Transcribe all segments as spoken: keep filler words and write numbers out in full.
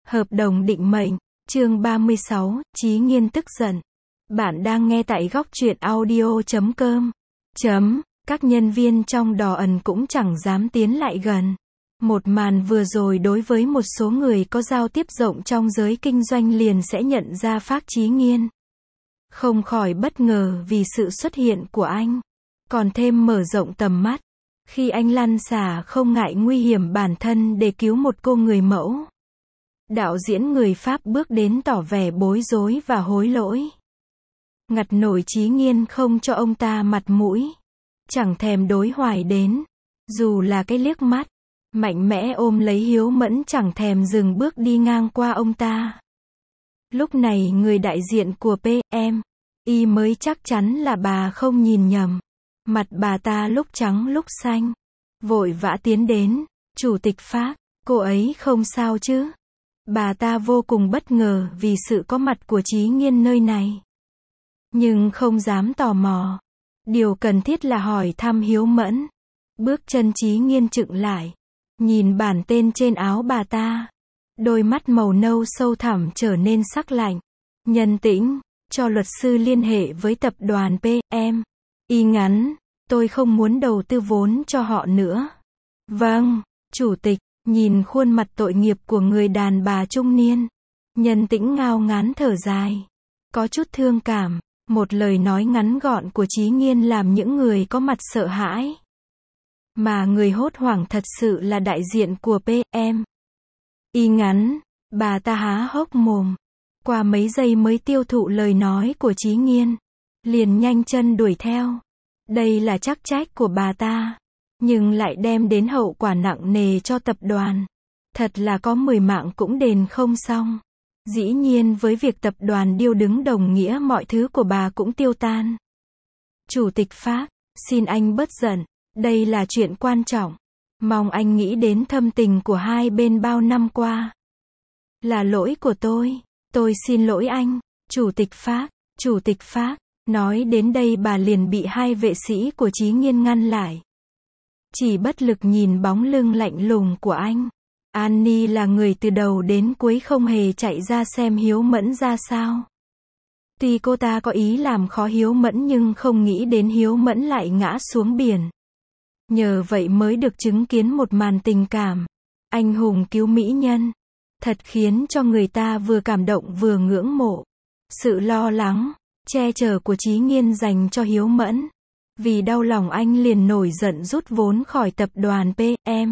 Hợp đồng định mệnh, chương ba mươi sáu, Chí Nghiên tức giận. Bạn đang nghe tại góc truyện audio chấm com. Chấm, các nhân viên trong đò ẩn cũng chẳng dám tiến lại gần. Một màn vừa rồi đối với một số người có giao tiếp rộng trong giới kinh doanh liền sẽ nhận ra Phác Chí Nghiên. Không khỏi bất ngờ vì sự xuất hiện của anh. Còn thêm mở rộng tầm mắt. Khi anh lăn xả không ngại nguy hiểm bản thân để cứu một cô người mẫu. Đạo diễn người Pháp bước đến tỏ vẻ bối rối và hối lỗi. Ngặt nổi Chí Nghiên không cho ông ta mặt mũi. Chẳng thèm đối hoài đến. Dù là cái liếc mắt. Mạnh mẽ ôm lấy Hiếu Mẫn chẳng thèm dừng bước đi ngang qua ông ta. Lúc này người đại diện của pê em i mới chắc chắn là bà không nhìn nhầm. Mặt bà ta lúc trắng lúc xanh. Vội vã tiến đến. Chủ tịch Phác, cô ấy không sao chứ? Bà ta vô cùng bất ngờ vì sự có mặt của Chí Nghiên nơi này. Nhưng không dám tò mò. Điều cần thiết là hỏi thăm Hiếu Mẫn. Bước chân Chí Nghiên chững lại. Nhìn bản tên trên áo bà ta. Đôi mắt màu nâu sâu thẳm trở nên sắc lạnh. Nhân tĩnh, cho luật sư liên hệ với tập đoàn pê em i ngắn. Tôi không muốn đầu tư vốn cho họ nữa. Vâng, chủ tịch. Nhìn khuôn mặt tội nghiệp của người đàn bà trung niên. Nhân tĩnh ngao ngán thở dài. Có chút thương cảm. Một lời nói ngắn gọn của Chí Nghiên làm những người có mặt sợ hãi. Mà người hốt hoảng thật sự là đại diện của pê em i ngắn. Bà ta há hốc mồm. Qua mấy giây mới tiêu thụ lời nói của Chí Nghiên. Liền nhanh chân đuổi theo. Đây là trắc trách của bà ta. Nhưng lại đem đến hậu quả nặng nề cho tập đoàn. Thật là có mười mạng cũng đền không xong. Dĩ nhiên với việc tập đoàn điêu đứng đồng nghĩa mọi thứ của bà cũng tiêu tan. Chủ tịch Phác, xin anh bớt giận. Đây là chuyện quan trọng. Mong anh nghĩ đến thâm tình của hai bên bao năm qua. Là lỗi của tôi. Tôi xin lỗi anh. Chủ tịch Phác, Chủ tịch Phác. Nói đến đây bà liền bị hai vệ sĩ của Chí Nghiên ngăn lại. Chỉ bất lực nhìn bóng lưng lạnh lùng của anh. Annie là người từ đầu đến cuối không hề chạy ra xem Hiếu Mẫn ra sao. Tuy cô ta có ý làm khó Hiếu Mẫn nhưng không nghĩ đến Hiếu Mẫn lại ngã xuống biển. Nhờ vậy mới được chứng kiến một màn tình cảm. Anh hùng cứu mỹ nhân. Thật khiến cho người ta vừa cảm động vừa ngưỡng mộ. Sự lo lắng, che chở của Chí Nghiên dành cho Hiếu Mẫn. Vì đau lòng anh liền nổi giận rút vốn khỏi tập đoàn pê em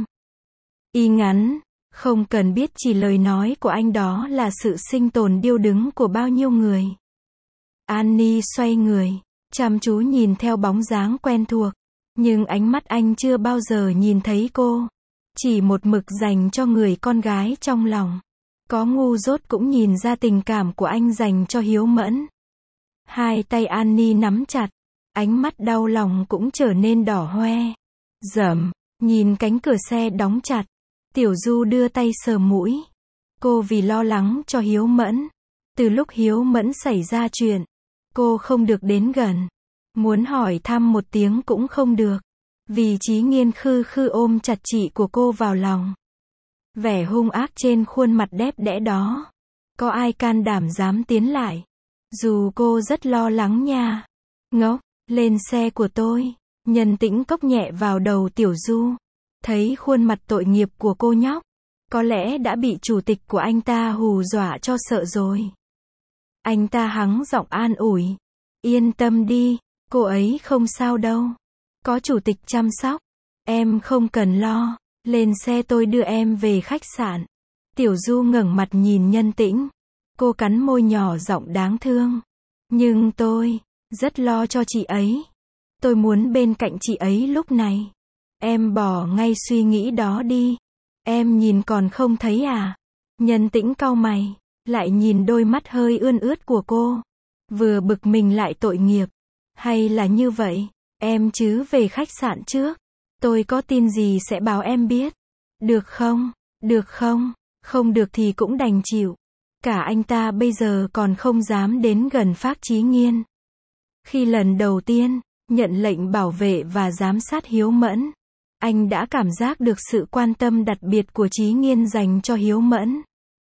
i ngắn. Không cần biết chỉ lời nói của anh đó là sự sinh tồn điêu đứng của bao nhiêu người. Annie xoay người, chăm chú nhìn theo bóng dáng quen thuộc. Nhưng ánh mắt anh chưa bao giờ nhìn thấy cô. Chỉ một mực dành cho người con gái trong lòng. Có ngu dốt cũng nhìn ra tình cảm của anh dành cho Hiếu Mẫn. Hai tay Annie nắm chặt. Ánh mắt đau lòng cũng trở nên đỏ hoe. Dầm, nhìn cánh cửa xe đóng chặt. Tiểu Du đưa tay sờ mũi. Cô vì lo lắng cho Hiếu Mẫn. Từ lúc Hiếu Mẫn xảy ra chuyện, cô không được đến gần. Muốn hỏi thăm một tiếng cũng không được. Vì Chí Nghiên khư khư ôm chặt chị của cô vào lòng. Vẻ hung ác trên khuôn mặt đẹp đẽ đó. Có ai can đảm dám tiến lại. Dù cô rất lo lắng nha. Ngốc, lên xe của tôi. Nhân tĩnh cốc nhẹ vào đầu Tiểu Du. Thấy khuôn mặt tội nghiệp của cô nhóc. Có lẽ đã bị chủ tịch của anh ta hù dọa cho sợ rồi. Anh ta hắng giọng an ủi. Yên tâm đi, cô ấy không sao đâu. Có chủ tịch chăm sóc. Em không cần lo. Lên xe tôi đưa em về khách sạn. Tiểu Du ngẩng mặt nhìn Nhân Tĩnh. Cô cắn môi nhỏ giọng đáng thương. Nhưng tôi rất lo cho chị ấy. Tôi muốn bên cạnh chị ấy lúc này. Em bỏ ngay suy nghĩ đó đi. Em nhìn còn không thấy à? Nhân Tĩnh cau mày. Lại nhìn đôi mắt hơi ươn ướt của cô. Vừa bực mình lại tội nghiệp. Hay là như vậy? Em chứ về khách sạn trước. Tôi có tin gì sẽ báo em biết. Được không? Được không? Không được thì cũng đành chịu. Cả anh ta bây giờ còn không dám đến gần Phác Chí Nghiên. Khi lần đầu tiên nhận lệnh bảo vệ và giám sát Hiếu Mẫn, anh đã cảm giác được sự quan tâm đặc biệt của Chí Nghiên dành cho Hiếu Mẫn.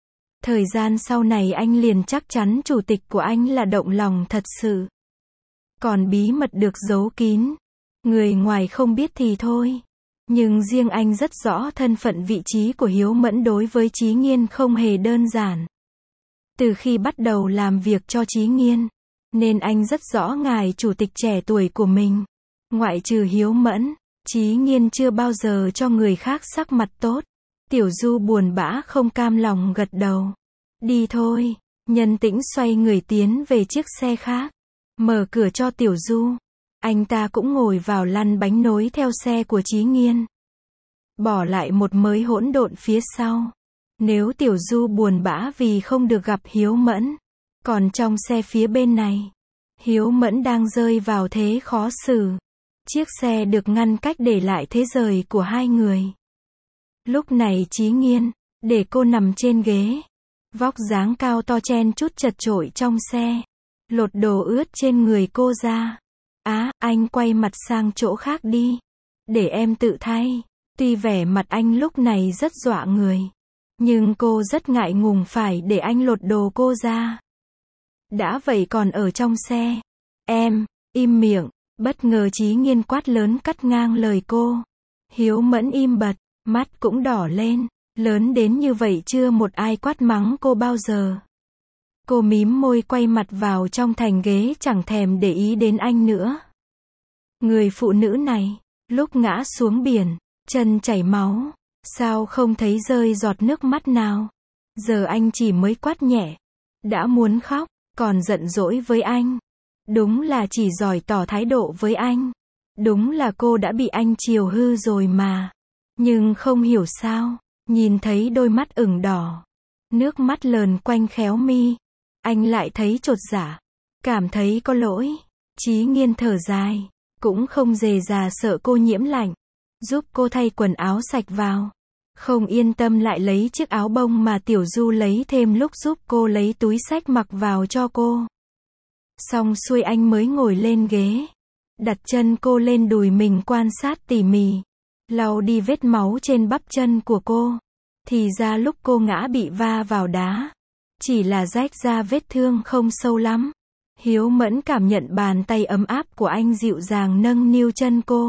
Thời gian sau này anh liền chắc chắn chủ tịch của anh là động lòng thật sự. Còn bí mật được giấu kín, người ngoài không biết thì thôi. Nhưng riêng anh rất rõ thân phận vị trí của Hiếu Mẫn đối với Chí Nghiên không hề đơn giản. Từ khi bắt đầu làm việc cho Chí Nghiên, nên anh rất rõ ngài chủ tịch trẻ tuổi của mình. Ngoại trừ Hiếu Mẫn, Chí Nghiên chưa bao giờ cho người khác sắc mặt tốt. Tiểu Du buồn bã không cam lòng gật đầu. Đi thôi. Nhân Tĩnh xoay người tiến về chiếc xe khác. Mở cửa cho Tiểu Du. Anh ta cũng ngồi vào lăn bánh nối theo xe của Chí Nghiên. Bỏ lại một mớ hỗn độn phía sau. Nếu Tiểu Du buồn bã vì không được gặp Hiếu Mẫn. Còn trong xe phía bên này, Hiếu Mẫn đang rơi vào thế khó xử. Chiếc xe được ngăn cách để lại thế rời của hai người. Lúc này Chí Nghiên, để cô nằm trên ghế. Vóc dáng cao to chen chút chật chội trong xe. Lột đồ ướt trên người cô ra. Á, anh quay mặt sang chỗ khác đi. Để em tự thay. Tuy vẻ mặt anh lúc này rất dọa người. Nhưng cô rất ngại ngùng phải để anh lột đồ cô ra. Đã vậy còn ở trong xe. Em, im miệng. Bất ngờ Chí Nghiên quát lớn cắt ngang lời cô. Hiếu Mẫn im bặt, mắt cũng đỏ lên. Lớn đến như vậy chưa một ai quát mắng cô bao giờ. Cô mím môi quay mặt vào trong thành ghế chẳng thèm để ý đến anh nữa. Người phụ nữ này, lúc ngã xuống biển, chân chảy máu, sao không thấy rơi giọt nước mắt nào. Giờ anh chỉ mới quát nhẹ. Đã muốn khóc, còn giận dỗi với anh. Đúng là chỉ giỏi tỏ thái độ với anh. Đúng là cô đã bị anh chiều hư rồi mà. Nhưng không hiểu sao, nhìn thấy đôi mắt ửng đỏ, nước mắt lờn quanh khéo mi, anh lại thấy chột dạ, cảm thấy có lỗi. Chí Nghiên thở dài, cũng không dè dà sợ cô nhiễm lạnh, giúp cô thay quần áo sạch vào. Không yên tâm lại lấy chiếc áo bông mà Tiểu Du lấy thêm lúc giúp cô lấy túi xách mặc vào cho cô. Xong xuôi anh mới ngồi lên ghế, đặt chân cô lên đùi mình quan sát tỉ mỉ, lau đi vết máu trên bắp chân của cô. Thì ra lúc cô ngã bị va vào đá, chỉ là rách ra vết thương không sâu lắm. Hiếu Mẫn cảm nhận bàn tay ấm áp của anh dịu dàng nâng niu chân cô.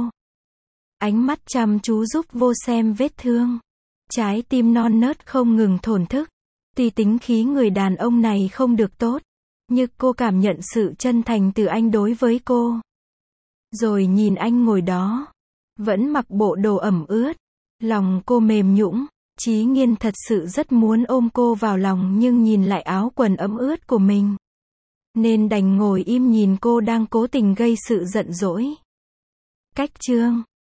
Ánh mắt chăm chú giúp vô xem vết thương. Trái tim non nớt không ngừng thổn thức. Tuy tính khí người đàn ông này không được tốt, nhưng cô cảm nhận sự chân thành từ anh đối với cô. Rồi nhìn anh ngồi đó, vẫn mặc bộ đồ ẩm ướt, lòng cô mềm nhũn. Chí Nghiên thật sự rất muốn ôm cô vào lòng nhưng nhìn lại áo quần ấm ướt của mình, nên đành ngồi im nhìn cô đang cố tình gây sự giận dỗi. Cách chương